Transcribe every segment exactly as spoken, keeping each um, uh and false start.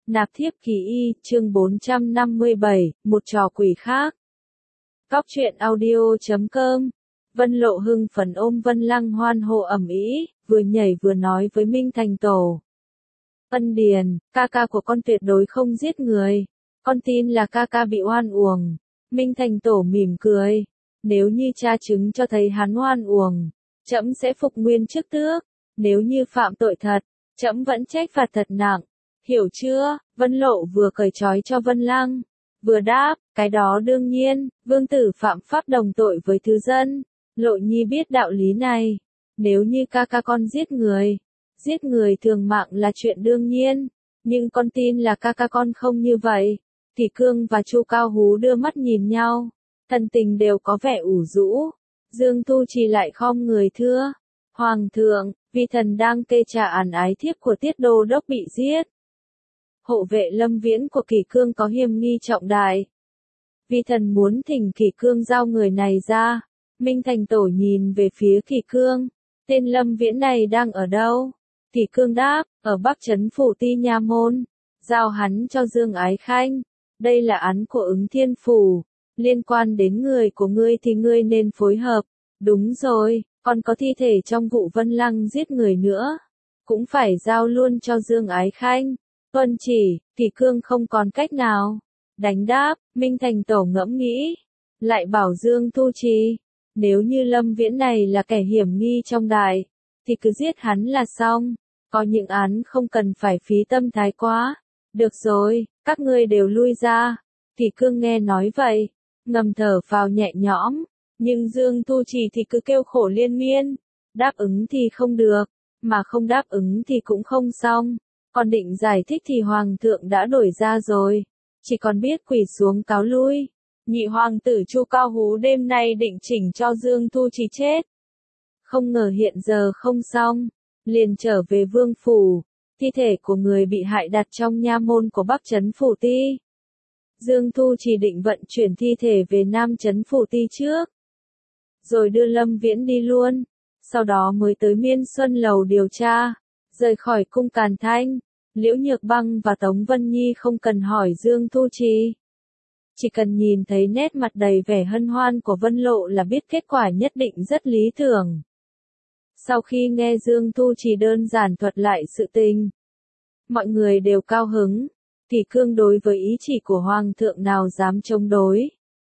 Nạp thiếp kỳ y, chương bốn trăm năm mươi bảy, một trò quỷ khác. Cóc truyện audio chấm com. Vân Lộ hưng phấn ôm Vân Lăng hoan hô ầm ĩ, vừa nhảy vừa nói với Minh Thành Tổ. Ân Điền, ca ca của con tuyệt đối không giết người. Con tin là ca ca bị oan uổng. Minh Thành Tổ mỉm cười. Nếu như tra chứng cho thấy hắn oan uổng, trẫm sẽ phục nguyên chức tước. Nếu như phạm tội thật, trẫm vẫn trách phạt thật nặng. Hiểu chưa? Vân Lộ vừa cởi trói cho Vân Lăng, vừa đáp, cái đó đương nhiên, vương tử phạm pháp đồng tội với thứ dân. Lộ Nhi biết đạo lý này. Nếu như ca ca con giết người, giết người thường mạng là chuyện đương nhiên, nhưng con tin là ca ca con không như vậy. Thì Cương và Chu Cao Hú đưa mắt nhìn nhau, thần tình đều có vẻ ủ rũ. Dương Thu Trì lại khom người thưa, Hoàng thượng, vi thần đang kê trả án ái thiếp của Tiết Đô Đốc bị giết. Hộ vệ Lâm Viễn của Kỷ Cương có hiểm nghi trọng đại. Vi thần muốn thỉnh Kỷ Cương giao người này ra. Minh Thành Tổ nhìn về phía Kỷ Cương. Tên Lâm Viễn này đang ở đâu? Kỷ Cương đáp, ở Bắc Trấn Phủ Ti Nha Môn. Giao hắn cho Dương Ái Khanh. Đây là án của Ứng Thiên Phủ. Liên quan đến người của ngươi thì ngươi nên phối hợp. Đúng rồi, còn có thi thể trong vụ Vân Lăng giết người nữa. Cũng phải giao luôn cho Dương Ái Khanh. Tuân chỉ, Kỷ Cương không còn cách nào. Đánh đáp, Minh Thành Tổ ngẫm nghĩ. Lại bảo Dương Thu Trì, nếu như Lâm Viễn này là kẻ hiểm nghi trong đại, thì cứ giết hắn là xong. Có những án không cần phải phí tâm thái quá. Được rồi, các ngươi đều lui ra. Kỷ Cương nghe nói vậy, ngầm thở vào nhẹ nhõm. Nhưng Dương Thu Trì thì cứ kêu khổ liên miên. Đáp ứng thì không được, mà không đáp ứng thì cũng không xong. Còn định giải thích thì Hoàng thượng đã đổi ra rồi. Chỉ còn biết quỳ xuống cáo lui. Nhị hoàng tử Chu Cao Hú đêm nay định chỉnh cho Dương Thu Trì chết. Không ngờ hiện giờ không xong. Liền trở về vương phủ. Thi thể của người bị hại đặt trong nha môn của Bắc Trấn Phủ Ti. Dương Thu Trì định vận chuyển thi thể về Nam Trấn Phủ Ti trước. Rồi đưa Lâm Viễn đi luôn. Sau đó mới tới Miên Xuân Lầu điều tra. Rời khỏi cung Càn Thanh, Liễu Nhược Băng và Tống Vân Nhi không cần hỏi Dương Thu Trì. Chỉ cần nhìn thấy nét mặt đầy vẻ hân hoan của Vân Lộ là biết kết quả nhất định rất lý tưởng. Sau khi nghe Dương Thu Trì đơn giản thuật lại sự tình, mọi người đều cao hứng. Kỷ Cương đối với ý chỉ của Hoàng thượng nào dám chống đối.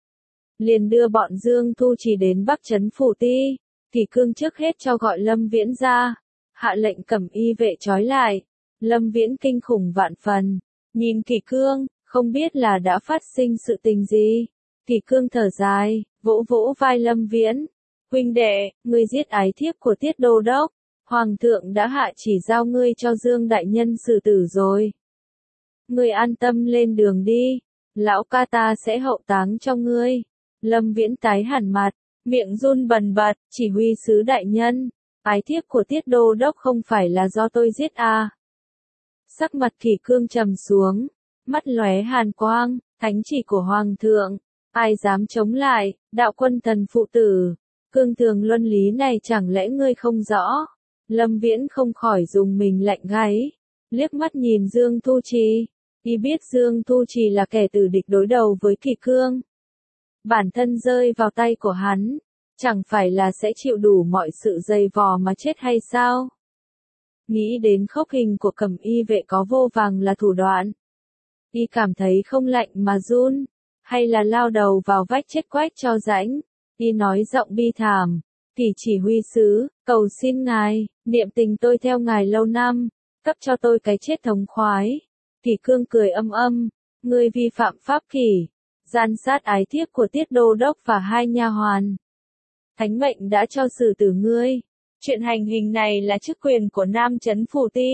Liền đưa bọn Dương Thu Trì đến Bắc Trấn Phủ Ti. Kỷ Cương trước hết cho gọi Lâm Viễn ra. Hạ lệnh cẩm y vệ trói lại. Lâm Viễn kinh khủng vạn phần. Nhìn Kỷ Cương, không biết là đã phát sinh sự tình gì. Kỷ Cương thở dài, vỗ vỗ vai Lâm Viễn. Huynh đệ, ngươi giết ái thiếp của Tiết Đô Đốc. Hoàng thượng đã hạ chỉ giao ngươi cho Dương đại nhân xử tử rồi. Ngươi an tâm lên đường đi. Lão ca ta sẽ hậu táng cho ngươi. Lâm Viễn tái hẳn mặt, miệng run bần bật, chỉ huy sứ đại nhân. Ái thiếp của Tiết Đô Đốc không phải là do tôi giết à. Sắc mặt Kỷ Cương trầm xuống, mắt lóe hàn quang, thánh chỉ của Hoàng thượng, ai dám chống lại, đạo quân thần phụ tử, cương thường luân lý này chẳng lẽ ngươi không rõ. Lâm Viễn không khỏi dùng mình lạnh gáy, liếc mắt nhìn Dương Thu Trì, y biết Dương Thu Trì là kẻ tử địch đối đầu với Kỷ Cương. Bản thân rơi vào tay của hắn, chẳng phải là sẽ chịu đủ mọi sự dày vò mà chết hay sao? Nghĩ đến khốc hình của cẩm y vệ có vô vàng là thủ đoạn. Y cảm thấy không lạnh mà run, hay là lao đầu vào vách chết quách cho rãnh. Y nói giọng bi thảm, Kỷ chỉ huy sứ, cầu xin ngài, niệm tình tôi theo ngài lâu năm, cấp cho tôi cái chết thống khoái. Kỷ Cương cười âm âm, ngươi vi phạm pháp kỷ, gian sát ái thiếp của Tiết Đô Đốc và hai nha hoàn. Thánh mệnh đã cho xử tử ngươi. Chuyện hành hình này là chức quyền của Nam Trấn Phủ Ti.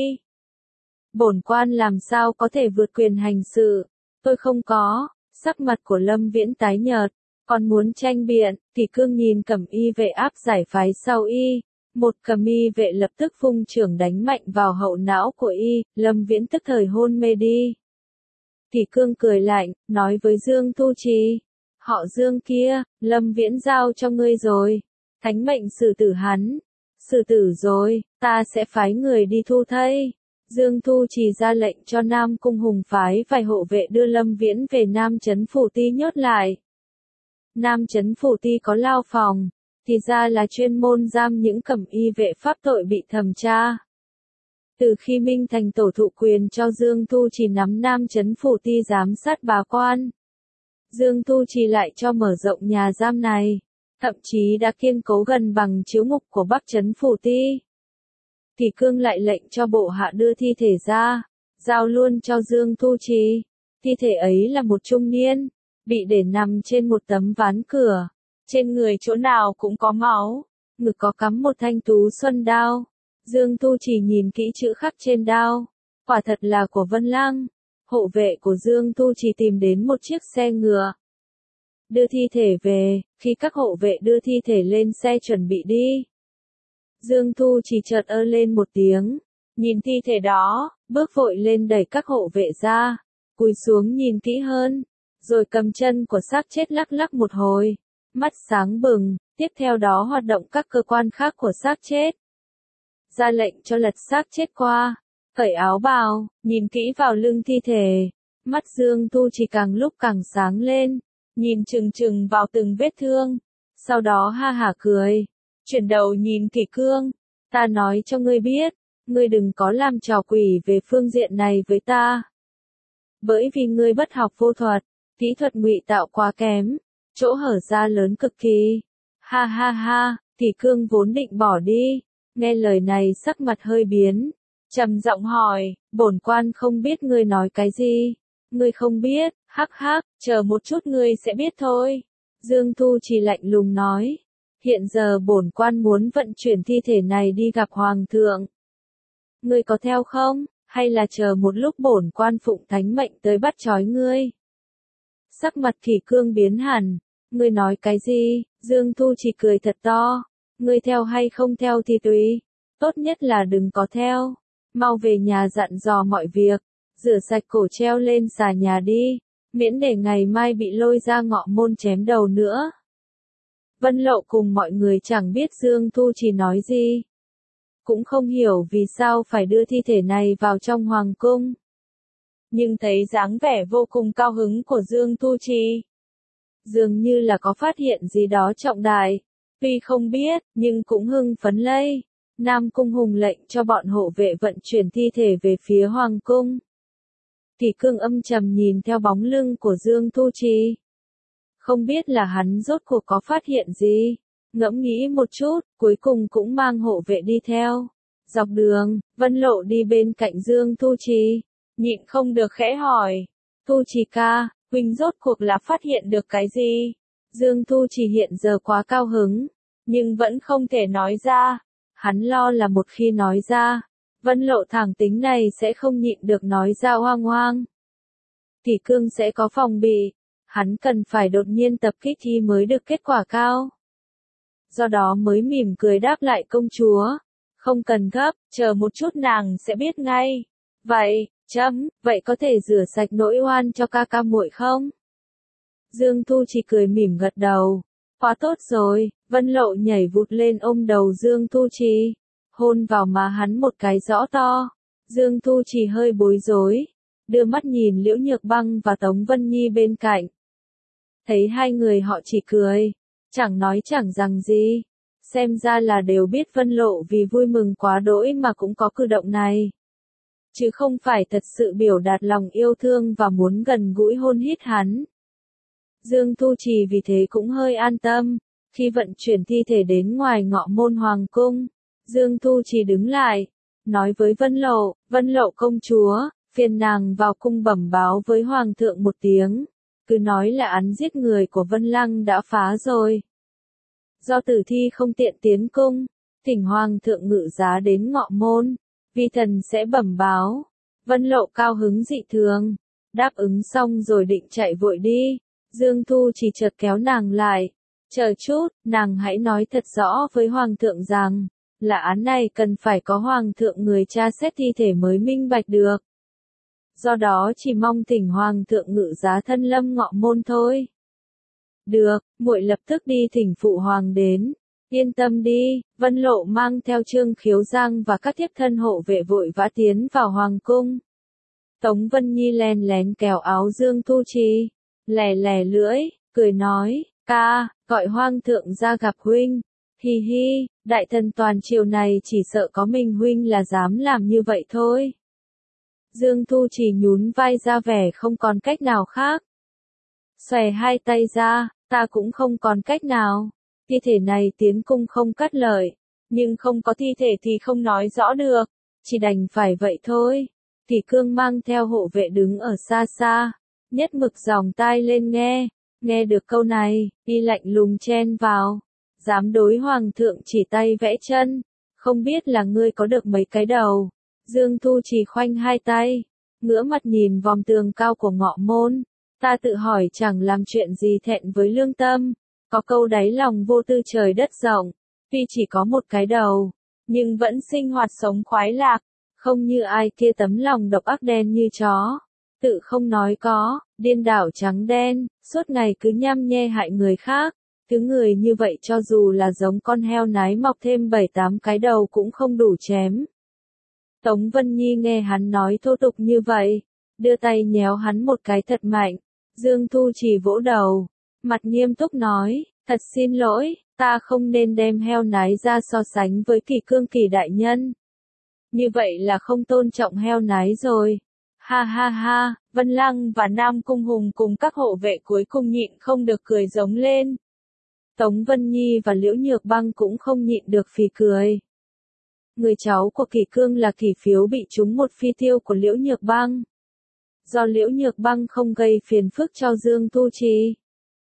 Bổn quan làm sao có thể vượt quyền hành sự. Tôi không có. Sắc mặt của Lâm Viễn tái nhợt. Còn muốn tranh biện. Kỷ Cương nhìn cẩm y vệ áp giải phái sau y. Một cẩm y vệ lập tức vung chưởng đánh mạnh vào hậu não của y. Lâm Viễn tức thời hôn mê đi. Kỷ Cương cười lạnh, nói với Dương Thu Trì. Họ Dương kia, Lâm Viễn giao cho ngươi rồi. Thánh mệnh xử tử hắn. Xử tử rồi, ta sẽ phái người đi thu thây. Dương Thu Trì ra lệnh cho Nam Cung Hùng phái vài hộ vệ đưa Lâm Viễn về Nam Trấn Phủ Ti nhốt lại. Nam Trấn Phủ Ti có lao phòng, thì ra là chuyên môn giam những cẩm y vệ pháp tội bị thẩm tra. Từ khi Minh Thành tổ thụ quyền cho Dương Thu Trì nắm Nam Trấn Phủ Ti giám sát bá quan, Dương Thu Trì lại cho mở rộng nhà giam này, thậm chí đã kiên cố gần bằng chiếu ngục của Bắc Trấn Phủ Ti. Kỷ Cương lại lệnh cho bộ hạ đưa thi thể ra, giao luôn cho Dương Thu Trì. Thi thể ấy là một trung niên, bị để nằm trên một tấm ván cửa, trên người chỗ nào cũng có máu, ngực có cắm một thanh tú xuân đao. Dương Thu Trì nhìn kỹ chữ khắc trên đao, quả thật là của Vân Lăng. Hộ vệ của Dương Thu Trì tìm đến một chiếc xe ngựa, đưa thi thể về. Khi các hộ vệ đưa thi thể lên xe chuẩn bị đi, Dương Thu Trì chợt ơ lên một tiếng, nhìn thi thể đó, bước vội lên đẩy các hộ vệ ra, cúi xuống nhìn kỹ hơn, rồi cầm chân của xác chết lắc lắc một hồi, mắt sáng bừng, tiếp theo đó hoạt động các cơ quan khác của xác chết. Ra lệnh cho lật xác chết qua, cởi áo bào, nhìn kỹ vào lưng thi thể, mắt Dương Thu Trì càng lúc càng sáng lên, nhìn chừng chừng vào từng vết thương, sau đó ha hả cười, chuyển đầu nhìn Kỷ Cương, ta nói cho ngươi biết, ngươi đừng có làm trò quỷ về phương diện này với ta. Bởi vì ngươi bất học vô thuật, kỹ thuật ngụy tạo quá kém, chỗ hở ra lớn cực kỳ. Ha ha ha, Kỷ Cương vốn định bỏ đi, nghe lời này sắc mặt hơi biến, trầm giọng hỏi, bổn quan không biết ngươi nói cái gì. Ngươi không biết, hắc hắc, chờ một chút ngươi sẽ biết thôi. Dương Thu Trì lạnh lùng nói, hiện giờ bổn quan muốn vận chuyển thi thể này đi gặp hoàng thượng. Ngươi có theo không, hay là chờ một lúc bổn quan phụng thánh mệnh tới bắt trói ngươi? Sắc mặt Kỷ Cương biến hẳn, ngươi nói cái gì? Dương Thu Trì cười thật to, ngươi theo hay không theo thì tùy, tốt nhất là đừng có theo, mau về nhà dặn dò mọi việc, rửa sạch cổ treo lên xà nhà đi, miễn để ngày mai bị lôi ra ngọ môn chém đầu nữa. Vân Lộ cùng mọi người chẳng biết Dương Thu Trì nói gì, cũng không hiểu vì sao phải đưa thi thể này vào trong hoàng cung. Nhưng thấy dáng vẻ vô cùng cao hứng của Dương Thu Trì, dường như là có phát hiện gì đó trọng đại, tuy không biết, nhưng cũng hưng phấn lây. Nam Cung Hùng lệnh cho bọn hộ vệ vận chuyển thi thể về phía hoàng cung. Kỷ Cương âm trầm nhìn theo bóng lưng của Dương Thu Trì. Không biết là hắn rốt cuộc có phát hiện gì, ngẫm nghĩ một chút, cuối cùng cũng mang hộ vệ đi theo. Dọc đường, Vân Lộ đi bên cạnh Dương Thu Trì, nhịn không được khẽ hỏi, Thu Trì ca, huynh rốt cuộc là phát hiện được cái gì? Dương Thu Trì hiện giờ quá cao hứng, nhưng vẫn không thể nói ra. Hắn lo là một khi nói ra, Vân Lộ thẳng tính này sẽ không nhịn được nói ra hoang hoang. Kỷ Cương sẽ có phòng bị, hắn cần phải đột nhiên tập kích thì mới được kết quả cao. Do đó mới mỉm cười đáp lại công chúa, không cần gấp, chờ một chút nàng sẽ biết ngay. Vậy, chấm, vậy có thể rửa sạch nỗi oan cho ca ca muội không? Dương Thu Trì cười mỉm gật đầu. Quá tốt rồi, Vân Lộ nhảy vụt lên ôm đầu Dương Thu Trì, hôn vào má hắn một cái rõ to. Dương Thu Trì hơi bối rối, đưa mắt nhìn Liễu Nhược Băng và Tống Vân Nhi bên cạnh. Thấy hai người họ chỉ cười, chẳng nói chẳng rằng gì, xem ra là đều biết Vân Lộ vì vui mừng quá đỗi mà cũng có cử động này, chứ không phải thật sự biểu đạt lòng yêu thương và muốn gần gũi hôn hít hắn. Dương Thu Trì vì thế cũng hơi an tâm. Khi vận chuyển thi thể đến ngoài ngọ môn hoàng cung, Dương Thu Trì đứng lại, nói với Vân Lộ, Vân Lộ công chúa, phiền nàng vào cung bẩm báo với hoàng thượng một tiếng, cứ nói là án giết người của Vân Lăng đã phá rồi. Do tử thi không tiện tiến cung, thỉnh hoàng thượng ngự giá đến ngọ môn, vi thần sẽ bẩm báo. Vân Lộ cao hứng dị thường, đáp ứng xong rồi định chạy vội đi. Dương Thu Trì chợt kéo nàng lại, chờ chút, nàng hãy nói thật rõ với hoàng thượng rằng, là án này cần phải có hoàng thượng người tra xét thi thể mới minh bạch được. Do đó chỉ mong thỉnh hoàng thượng ngự giá thân lâm ngọ môn thôi. Được, muội lập tức đi thỉnh phụ hoàng đến. Yên tâm đi, Vân Lộ mang theo Trương Khiếu Giang và các thiếp thân hộ vệ vội vã tiến vào hoàng cung. Tống Vân Nhi len lén kéo áo Dương Tu Trì, lè lè lưỡi, cười nói, ca, gọi Hoàng thượng ra gặp huynh. Hi hi, đại thần toàn triều này chỉ sợ có mình huynh là dám làm như vậy thôi. Dương Tu Trì nhún vai ra vẻ không còn cách nào khác. Xòe hai tay ra, ta cũng không còn cách nào. Thi thể này tiến cung không cắt lợi, nhưng không có thi thể thì không nói rõ được, chỉ đành phải vậy thôi. Kỷ Cương mang theo hộ vệ đứng ở xa xa, nhất mực dòng tai lên nghe, nghe được câu này, y lạnh lùng chen vào, dám đối hoàng thượng chỉ tay vẽ chân, không biết là ngươi có được mấy cái đầu. Dương Tu Trì khoanh hai tay, ngửa mặt nhìn vòm tường cao của ngọ môn, ta tự hỏi chẳng làm chuyện gì thẹn với lương tâm. Có câu đáy lòng vô tư trời đất rộng, tuy chỉ có một cái đầu, nhưng vẫn sinh hoạt sống khoái lạc, không như ai kia tấm lòng độc ác đen như chó, tự không nói có, điên đảo trắng đen, suốt ngày cứ nhăm nhe hại người khác, thứ người như vậy cho dù là giống con heo nái mọc thêm bảy tám cái đầu cũng không đủ chém. Tống Vân Nhi nghe hắn nói thô tục như vậy, đưa tay nhéo hắn một cái thật mạnh, Dương Tu Trì vỗ đầu. Mặt nghiêm túc nói, thật xin lỗi, ta không nên đem heo nái ra so sánh với Kỷ Cương Kỷ đại nhân. Như vậy là không tôn trọng heo nái rồi. Ha ha ha, Vân Lăng và Nam Cung Hùng cùng các hộ vệ cuối cùng nhịn không được cười giống lên. Tống Vân Nhi và Liễu Nhược Băng cũng không nhịn được phì cười. Người cháu của Kỷ Cương là Kỷ Phiếu bị trúng một phi tiêu của Liễu Nhược Băng. Do Liễu Nhược Băng không gây phiền phức cho Dương Tu Trì,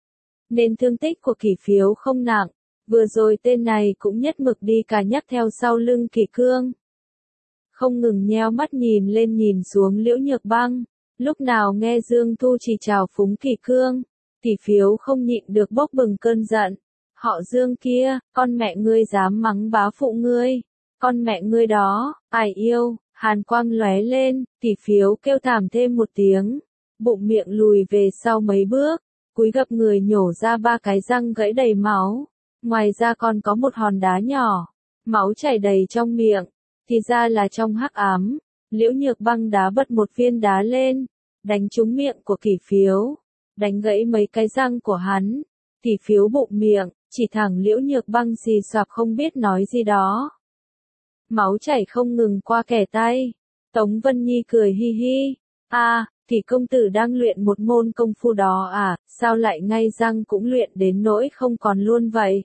nên thương tích của Kỷ Phiếu không nặng, vừa rồi tên này cũng nhất mực đi cà nhắc theo sau lưng Kỷ Cương. Không ngừng nheo mắt nhìn lên nhìn xuống Liễu Nhược Băng, lúc nào nghe Dương Tu Trì chào phúng Kỷ Cương, Kỷ Phiếu không nhịn được bốc bừng cơn giận. Họ Dương kia, con mẹ ngươi dám mắng bá phụ ngươi, con mẹ ngươi đó, ai yêu, hàn quang lóe lên, Kỷ Phiếu kêu thảm thêm một tiếng, bụng miệng lùi về sau mấy bước. Cúi gập người nhổ ra ba cái răng gãy đầy máu, ngoài ra còn có một hòn đá nhỏ, máu chảy đầy trong miệng, thì ra là trong hắc ám, Liễu Nhược Băng đá bật một viên đá lên, đánh trúng miệng của Kỷ Phiếu, đánh gãy mấy cái răng của hắn, Kỷ Phiếu bụng miệng, chỉ thẳng Liễu Nhược Băng xì xoạc không biết nói gì đó. Máu chảy không ngừng qua kẻ tay, Tống Vân Nhi cười hi hi, a à, Kỷ công tử đang luyện một môn công phu đó à, sao lại ngay răng cũng luyện đến nỗi không còn luôn vậy?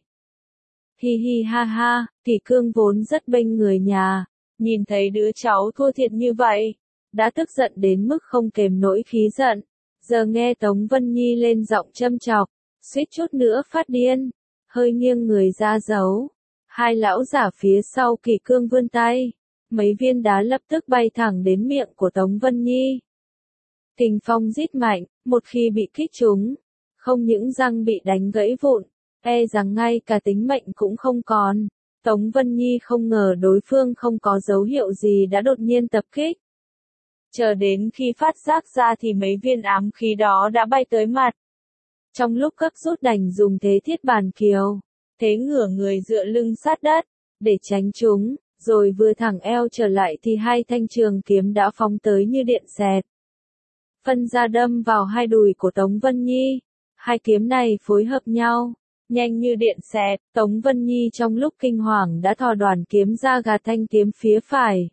Hi hi ha ha, Kỷ Cương vốn rất bênh người nhà, nhìn thấy đứa cháu thua thiệt như vậy, đã tức giận đến mức không kềm nổi khí giận, giờ nghe Tống Vân Nhi lên giọng châm chọc, suýt chút nữa phát điên, hơi nghiêng người ra giấu. Hai lão giả phía sau Kỷ Cương vươn tay, mấy viên đá lập tức bay thẳng đến miệng của Tống Vân Nhi. Kình phong rít mạnh, một khi bị kích trúng, không những răng bị đánh gãy vụn, e rằng ngay cả tính mệnh cũng không còn. Tống Vân Nhi không ngờ đối phương không có dấu hiệu gì đã đột nhiên tập kích. Chờ đến khi phát giác ra thì mấy viên ám khí đó đã bay tới mặt. Trong lúc gấp rút đành dùng thế thiết bàn kiều, thế ngửa người dựa lưng sát đất, để tránh chúng, rồi vừa thẳng eo trở lại thì hai thanh trường kiếm đã phóng tới như điện xẹt. Phân ra đâm vào hai đùi của Tống Vân Nhi, hai kiếm này phối hợp nhau, nhanh như điện xẹt, Tống Vân Nhi trong lúc kinh hoàng đã thò đoàn kiếm ra gạt thanh kiếm phía phải.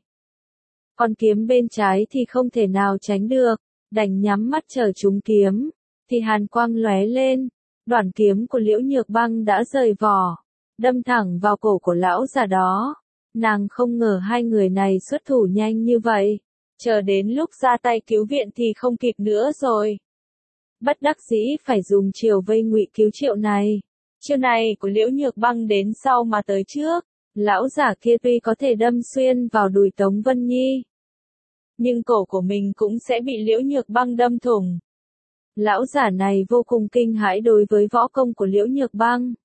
Còn kiếm bên trái thì không thể nào tránh được, đành nhắm mắt chờ trúng kiếm, thì hàn quang lóe lên, đoàn kiếm của Liễu Nhược Băng đã rời vỏ, đâm thẳng vào cổ của lão già đó. Nàng không ngờ hai người này xuất thủ nhanh như vậy, chờ đến lúc ra tay cứu viện thì không kịp nữa rồi. Bất đắc dĩ phải dùng chiều vây ngụy cứu triệu này. Chiêu này của Liễu Nhược Băng đến sau mà tới trước, lão giả kia tuy có thể đâm xuyên vào đùi Tống Vân Nhi, nhưng cổ của mình cũng sẽ bị Liễu Nhược Băng đâm thủng. Lão giả này vô cùng kinh hãi đối với võ công của Liễu Nhược Băng.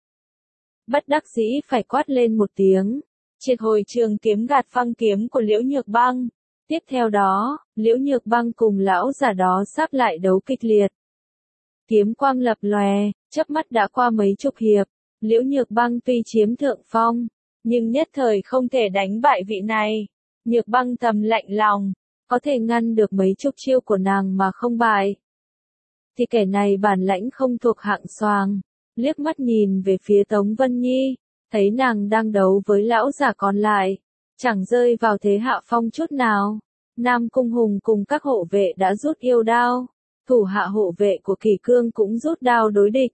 Bất đắc dĩ phải quát lên một tiếng, triệt hồi trường kiếm gạt phăng kiếm của Liễu Nhược Băng. Tiếp theo đó, Liễu Nhược Băng cùng lão giả đó sắp lại đấu kịch liệt. Kiếm quang lập lòe, chớp mắt đã qua mấy chục hiệp, Liễu Nhược Băng tuy chiếm thượng phong, nhưng nhất thời không thể đánh bại vị này. Nhược Băng thầm lạnh lòng, có thể ngăn được mấy chục chiêu của nàng mà không bại. Thì kẻ này bản lãnh không thuộc hạng xoàng. Liếc mắt nhìn về phía Tống Vân Nhi, thấy nàng đang đấu với lão già còn lại, chẳng rơi vào thế hạ phong chút nào. Nam Cung Hùng cùng các hộ vệ đã rút yêu đao, thủ hạ hộ vệ của Kỳ Cương cũng rút đao đối địch.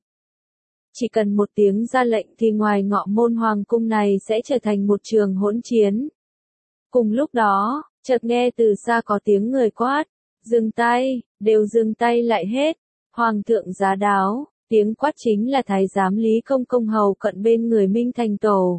Chỉ cần một tiếng ra lệnh thì ngoài ngọ môn hoàng cung này sẽ trở thành một trường hỗn chiến. Cùng lúc đó, chợt nghe từ xa có tiếng người quát, dừng tay, đều dừng tay lại hết. Hoàng thượng giá đáo, tiếng quát chính là thái giám Lý Công Công hầu cận bên người Minh Thành Tổ.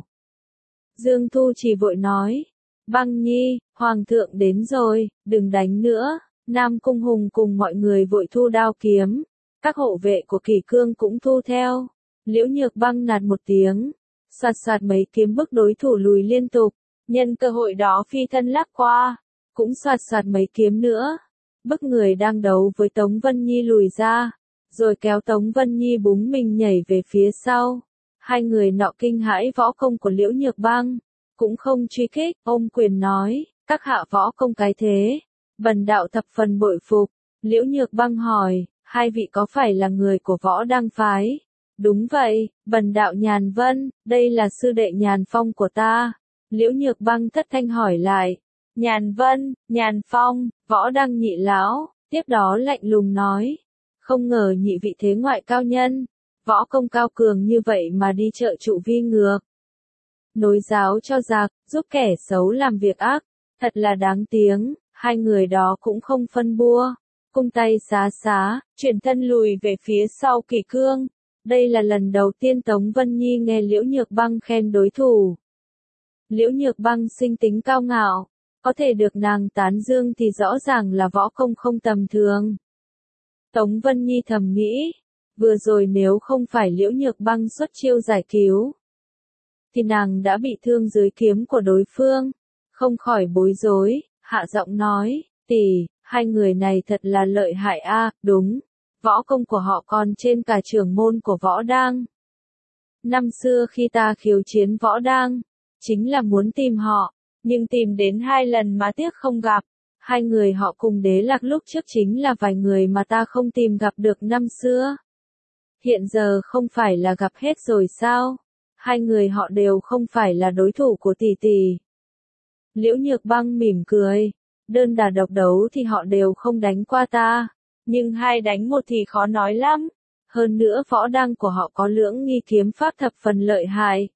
Dương Thu chỉ vội nói, Băng Nhi, Hoàng thượng đến rồi, đừng đánh nữa. Nam Cung Hùng cùng mọi người vội thu đao kiếm, các hộ vệ của Kỳ Cương cũng thu theo. Liễu Nhược Băng nạt một tiếng, soạt soạt mấy kiếm bức đối thủ lùi liên tục, nhân cơ hội đó phi thân lắc qua, cũng soạt soạt mấy kiếm nữa, bức người đang đấu với Tống Vân Nhi lùi ra, rồi kéo Tống Vân Nhi búng mình nhảy về phía sau. Hai người nọ kinh hãi võ công của Liễu Nhược Băng, cũng không truy kích, ôm quyền nói, các hạ võ công cái thế, bần đạo thập phần bội phục. Liễu Nhược Băng hỏi, hai vị có phải là người của Võ Đăng phái? Đúng vậy, bần đạo Nhàn Vân, đây là sư đệ Nhàn Phong của ta. Liễu Nhược Băng thất thanh hỏi lại, Nhàn Vân, Nhàn Phong, Võ Đăng nhị lão, tiếp đó lạnh lùng nói, không ngờ nhị vị thế ngoại cao nhân, võ công cao cường như vậy mà đi trợ trụ vi ngược. Nối giáo cho giặc, giúp kẻ xấu làm việc ác, thật là đáng tiếng. Hai người đó cũng không phân bua, cung tay xá xá, chuyển thân lùi về phía sau Kỳ Cương. Đây là lần đầu tiên Tống Vân Nhi nghe Liễu Nhược Băng khen đối thủ. Liễu Nhược Băng sinh tính cao ngạo, có thể được nàng tán dương thì rõ ràng là võ công không tầm thường. Tống Vân Nhi thầm nghĩ, vừa rồi nếu không phải Liễu Nhược Băng xuất chiêu giải cứu, thì nàng đã bị thương dưới kiếm của đối phương, không khỏi bối rối. Hạ giọng nói, tỷ, hai người này thật là lợi hại a, à, đúng, võ công của họ còn trên cả trưởng môn của Võ Đăng. Năm xưa khi ta khiêu chiến Võ Đăng, chính là muốn tìm họ, nhưng tìm đến hai lần mà tiếc không gặp. Hai người họ cùng Đế Lạc lúc trước chính là vài người mà ta không tìm gặp được năm xưa. Hiện giờ không phải là gặp hết rồi sao? Hai người họ đều không phải là đối thủ của tỷ tỷ. Liễu Nhược Băng mỉm cười, đơn đả độc đấu thì họ đều không đánh qua ta, nhưng hai đánh một thì khó nói lắm. Hơn nữa Võ Đăng của họ có lưỡng nghi kiếm pháp thập phần lợi hại.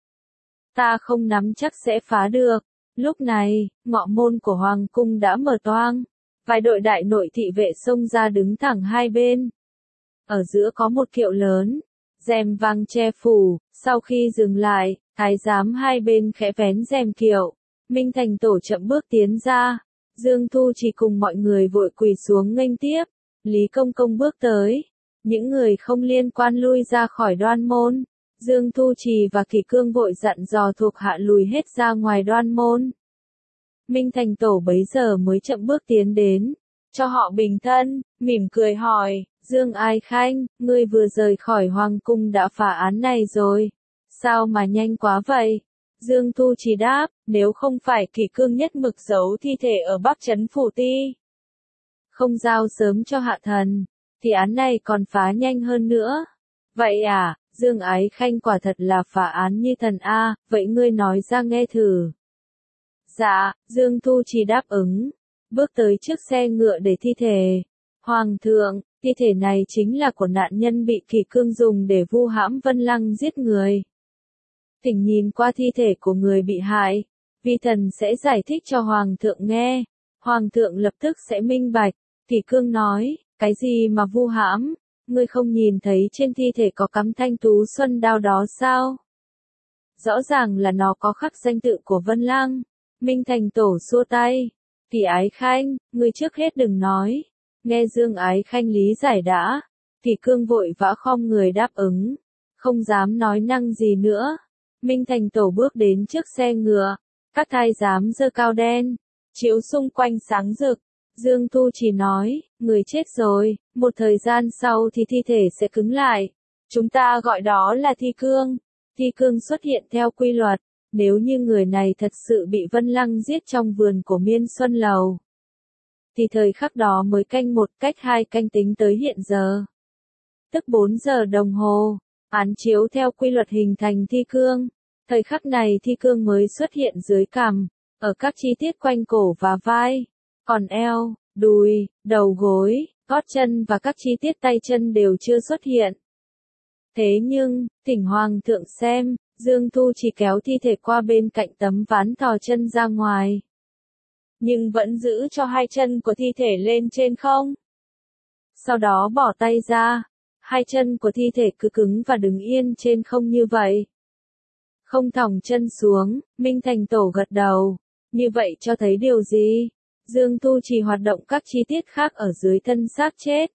Ta không nắm chắc sẽ phá được. Lúc này, ngọ môn của Hoàng cung đã mở toang, vài đội đại nội thị vệ xông ra đứng thẳng hai bên. Ở giữa có một kiệu lớn, rèm vàng che phủ, sau khi dừng lại, thái giám hai bên khẽ vén rèm kiệu. Minh Thành Tổ chậm bước tiến ra, Dương Thu chỉ cùng mọi người vội quỳ xuống nghênh tiếp. Lý Công Công bước tới, những người không liên quan lui ra khỏi đoan môn. Dương Thu Trì và Kỳ Cương vội dặn dò thuộc hạ lùi hết ra ngoài đoan môn. Minh Thành Tổ bấy giờ mới chậm bước tiến đến, cho họ bình thân, mỉm cười hỏi, Dương Ái Khanh, ngươi vừa rời khỏi Hoàng cung đã phá án này rồi, sao mà nhanh quá vậy? Dương Thu Trì đáp, nếu không phải Kỳ Cương nhất mực giấu thi thể ở Bắc Trấn Phủ Ti, không giao sớm cho hạ thần, thì án này còn phá nhanh hơn nữa. Vậy à, Dương Ái Khanh quả thật là phá án như thần a, vậy ngươi nói ra nghe thử. Dạ, Dương Thu Trì đáp ứng, bước tới trước xe ngựa để thi thể. Hoàng thượng, thi thể này chính là của nạn nhân bị Kỳ Cương dùng để vu hãm Vân Lăng giết người. Thỉnh nhìn qua thi thể của người bị hại, vi thần sẽ giải thích cho Hoàng thượng nghe. Hoàng thượng lập tức sẽ minh bạch. Kỳ Cương nói, cái gì mà vu hãm, ngươi không nhìn thấy trên thi thể có cắm thanh tú xuân đao đó sao? Rõ ràng là nó có khắc danh tự của Vân Lăng. Minh Thành Tổ xua tay, Kỳ Ái Khanh, ngươi trước hết đừng nói. Nghe Dương Ái Khanh lý giải đã. Kỳ Cương vội vã khom người đáp ứng, không dám nói năng gì nữa. Minh Thành Tổ bước đến trước xe ngựa, các thái giám giơ cao đen, chiếu xung quanh sáng rực. Dương Thu chỉ nói, người chết rồi, một thời gian sau thì thi thể sẽ cứng lại. Chúng ta gọi đó là thi cương. thi cương xuất hiện theo quy luật. Nếu như người này thật sự bị Vân Lăng giết trong vườn của Miên Xuân Lầu, thì thời khắc đó mới canh một cách hai canh tính tới hiện giờ. Tức bốn giờ đồng hồ, án chiếu theo quy luật hình thành thi cương. Thời khắc này thi cương mới xuất hiện dưới cằm, ở các chi tiết quanh cổ và vai, còn eo, đùi, đầu gối, gót chân và các chi tiết tay chân đều chưa xuất hiện. Thế nhưng, thỉnh Hoàng thượng xem, Dương Thu chỉ kéo thi thể qua bên cạnh tấm ván thò chân ra ngoài, nhưng vẫn giữ cho hai chân của thi thể lên trên không. Sau đó bỏ tay ra, hai chân của thi thể cứ cứng và đứng yên trên không như vậy. Không thòng chân xuống, Minh Thành Tổ gật đầu. Như vậy cho thấy điều gì? Dương Thu chỉ hoạt động các chi tiết khác ở dưới thân xác chết.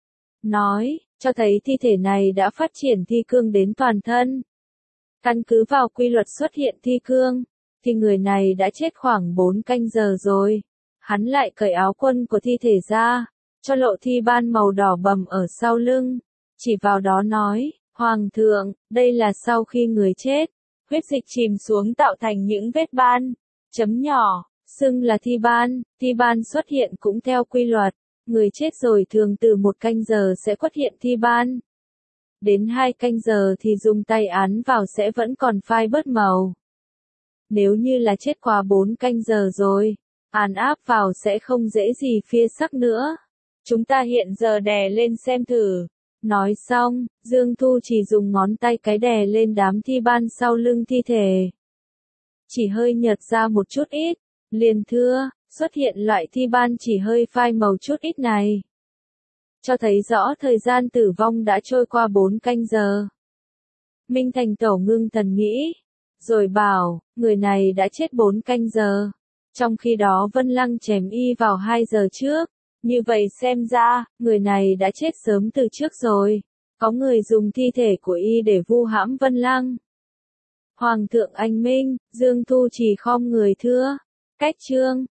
Nói, cho thấy thi thể này đã phát triển thi cương đến toàn thân. Căn cứ vào quy luật xuất hiện thi cương, thì người này đã chết khoảng bốn canh giờ rồi. Hắn lại cởi áo quân của thi thể ra, cho lộ thi ban màu đỏ bầm ở sau lưng. Chỉ vào đó nói, Hoàng thượng, đây là sau khi người chết, huyết dịch chìm xuống tạo thành những vết ban, chấm nhỏ, xưng là thi ban. Thi ban xuất hiện cũng theo quy luật, người chết rồi thường từ một canh giờ sẽ xuất hiện thi ban. Đến hai canh giờ thì dùng tay án vào sẽ vẫn còn phai bớt màu. Nếu như là chết qua bốn canh giờ rồi, án áp vào sẽ không dễ gì phia sắc nữa. Chúng ta hiện giờ đè lên xem thử. Nói xong, Dương Thu chỉ dùng ngón tay cái đè lên đám thi ban sau lưng thi thể. Chỉ hơi nhợt ra một chút ít, liền thưa, xuất hiện loại thi ban chỉ hơi phai màu chút ít này. Cho thấy rõ thời gian tử vong đã trôi qua bốn canh giờ. Minh Thành Tổ ngưng thần nghĩ, rồi bảo, người này đã chết bốn canh giờ. Trong khi đó Vân Lăng chém y vào hai giờ trước. Như vậy xem ra, người này đã chết sớm từ trước rồi. Có người dùng thi thể của y để vu hãm Vân Lăng. Hoàng thượng anh minh, Dương Thu chỉ khom người thưa. Cách chương